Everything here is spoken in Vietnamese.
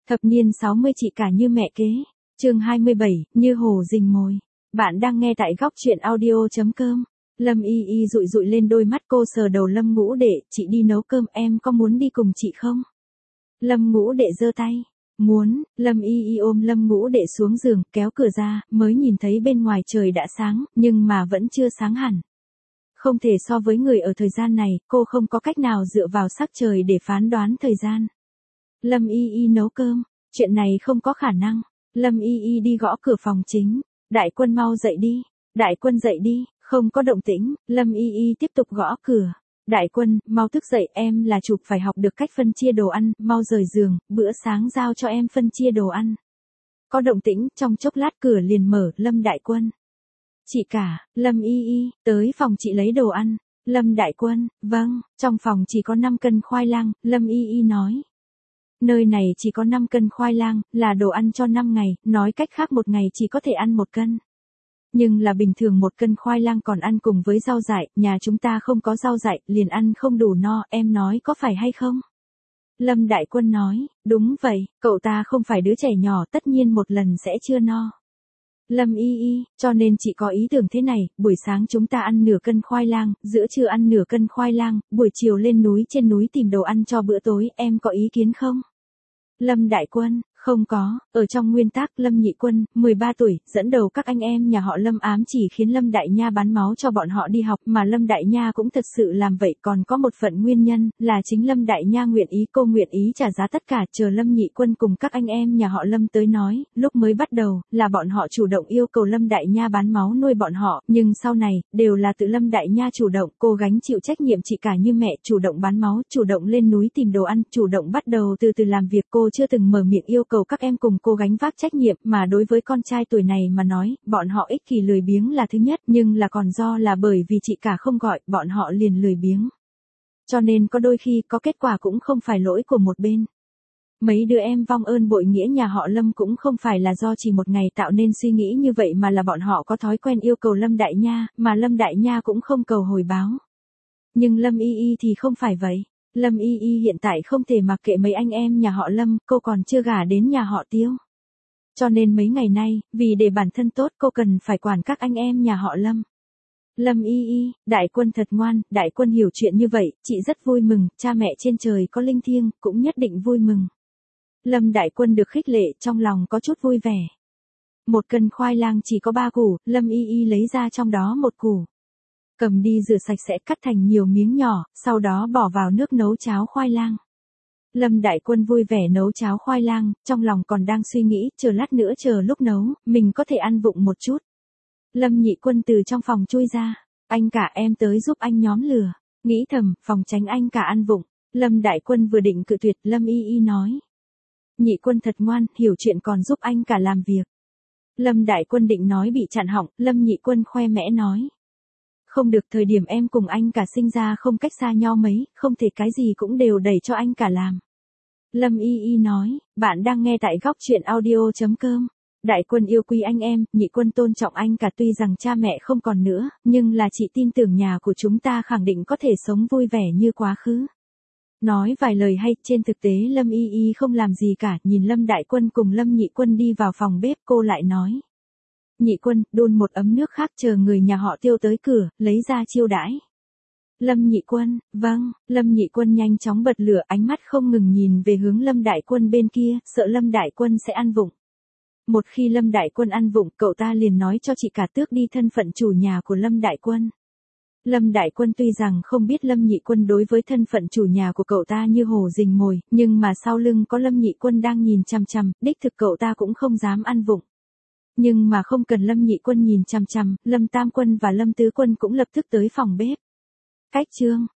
Thập niên 60 chị cả như mẹ kế. Chương 27, như hổ rình mồi. Bạn đang nghe tại góc truyện audio.com. Lâm Y Y dụi dụi lên đôi mắt, cô sờ đầu Lâm Ngũ Đệ, chị đi nấu cơm, em có muốn đi cùng chị không? Lâm Ngũ Đệ giơ tay. Muốn. Lâm Y Y ôm Lâm Ngũ Đệ xuống giường, kéo cửa ra, mới nhìn thấy bên ngoài trời đã sáng, nhưng mà vẫn chưa sáng hẳn. Không thể so với người ở thời gian này, cô không có cách nào dựa vào sắc trời để phán đoán thời gian. Lâm Y Y nấu cơm, chuyện này không có khả năng. Lâm Y Y đi gõ cửa phòng chính. Đại Quân mau dậy đi. Đại Quân dậy đi, không có động tĩnh. Lâm Y Y tiếp tục gõ cửa. Đại Quân, mau thức dậy, em là chụp phải học được cách phân chia đồ ăn, mau rời giường, bữa sáng giao cho em phân chia đồ ăn. Có động tĩnh, trong chốc lát cửa liền mở. Lâm Đại Quân. Chị cả. Lâm Y Y, tới phòng chị lấy đồ ăn. Lâm Đại Quân, vâng, trong phòng chỉ có 5 cân khoai lang, Lâm Y Y nói. Nơi này chỉ có 5 cân khoai lang, là đồ ăn cho 5 ngày, nói cách khác một ngày chỉ có thể ăn 1 cân. Nhưng là bình thường 1 cân khoai lang còn ăn cùng với rau dại, nhà chúng ta không có rau dại, liền ăn không đủ no, em nói có phải hay không? Lâm Đại Quân nói, đúng vậy, cậu ta không phải đứa trẻ nhỏ, tất nhiên một lần sẽ chưa no. Lâm Y Y, cho nên chị có ý tưởng thế này, buổi sáng chúng ta ăn nửa cân khoai lang, giữa trưa ăn nửa cân khoai lang, buổi chiều lên núi trên núi tìm đồ ăn cho bữa tối, em có ý kiến không? Lâm Đại Quân, không có, ở trong nguyên tắc Lâm Nhị Quân, 13 tuổi, dẫn đầu các anh em nhà họ Lâm ám chỉ khiến Lâm Đại Nha bán máu cho bọn họ đi học, mà Lâm Đại Nha cũng thật sự làm vậy, còn có một phần nguyên nhân, là chính Lâm Đại Nha nguyện ý, cô nguyện ý trả giá tất cả, chờ Lâm Nhị Quân cùng các anh em nhà họ Lâm tới nói, lúc mới bắt đầu, là bọn họ chủ động yêu cầu Lâm Đại Nha bán máu nuôi bọn họ, nhưng sau này, đều là tự Lâm Đại Nha chủ động, cô gánh chịu trách nhiệm chị cả như mẹ, chủ động bán máu, chủ động lên núi tìm đồ ăn, chủ động bắt đầu từ từ làm việc, cô chưa từng mở miệng yêu cầu các em cùng cô gánh vác trách nhiệm, mà đối với con trai tuổi này mà nói, bọn họ ích kỷ lười biếng là thứ nhất, nhưng là còn do là bởi vì chị cả không gọi, bọn họ liền lười biếng. Cho nên có đôi khi có kết quả cũng không phải lỗi của một bên. Mấy đứa em vong ơn bội nghĩa nhà họ Lâm cũng không phải là do chỉ một ngày tạo nên suy nghĩ như vậy, mà là bọn họ có thói quen yêu cầu Lâm Đại Nha, mà Lâm Đại Nha cũng không cầu hồi báo. Nhưng Lâm Y Y thì không phải vậy. Lâm Y Y hiện tại không thể mặc kệ mấy anh em nhà họ Lâm, cô còn chưa gả đến nhà họ Tiêu. Cho nên mấy ngày nay, vì để bản thân tốt, cô cần phải quản các anh em nhà họ Lâm. Lâm Y Y, Đại Quân thật ngoan, Đại Quân hiểu chuyện như vậy, chị rất vui mừng, cha mẹ trên trời có linh thiêng, cũng nhất định vui mừng. Lâm Đại Quân được khích lệ, trong lòng có chút vui vẻ. 1 cân khoai lang chỉ có 3 củ, Lâm Y Y lấy ra trong đó 1 củ. Cầm đi rửa sạch sẽ, cắt thành nhiều miếng nhỏ, sau đó bỏ vào nước nấu cháo khoai lang. Lâm Đại Quân vui vẻ nấu cháo khoai lang, trong lòng còn đang suy nghĩ, chờ lát nữa chờ lúc nấu, mình có thể ăn vụng một chút. Lâm Nhị Quân từ trong phòng chui ra, anh cả em tới giúp anh nhóm lửa, nghĩ thầm, phòng tránh anh cả ăn vụng. Lâm Đại Quân vừa định cự tuyệt, Lâm Y Y nói. Nhị Quân thật ngoan, hiểu chuyện còn giúp anh cả làm việc. Lâm Đại Quân định nói bị chặn họng, Lâm Nhị Quân khoe mẽ nói. Không được, thời điểm em cùng anh cả sinh ra không cách xa nhau mấy, không thể cái gì cũng đều đẩy cho anh cả làm. Lâm Y Y nói, bạn đang nghe tại góc truyện audio.com. Đại Quân yêu quý anh em, Nhị Quân tôn trọng anh cả, tuy rằng cha mẹ không còn nữa, nhưng là chị tin tưởng nhà của chúng ta khẳng định có thể sống vui vẻ như quá khứ. Nói vài lời hay, trên thực tế Lâm Y Y không làm gì cả, nhìn Lâm Đại Quân cùng Lâm Nhị Quân đi vào phòng bếp, cô lại nói. Nhị Quân, đun một ấm nước khác, chờ người nhà họ Tiêu tới cửa, lấy ra chiêu đãi. Lâm Nhị Quân, vâng, Lâm Nhị Quân nhanh chóng bật lửa, ánh mắt không ngừng nhìn về hướng Lâm Đại Quân bên kia, sợ Lâm Đại Quân sẽ ăn vụng. Một khi Lâm Đại Quân ăn vụng, cậu ta liền nói cho chị cả tước đi thân phận chủ nhà của Lâm Đại Quân. Lâm Đại Quân tuy rằng không biết Lâm Nhị Quân đối với thân phận chủ nhà của cậu ta như hổ rình mồi, nhưng mà sau lưng có Lâm Nhị Quân đang nhìn chằm chằm, đích thực cậu ta cũng không dám ăn vụng. Nhưng mà không cần Lâm Nhị Quân nhìn chằm chằm, Lâm Tam Quân và Lâm Tứ Quân cũng lập tức tới phòng bếp. Cách chương,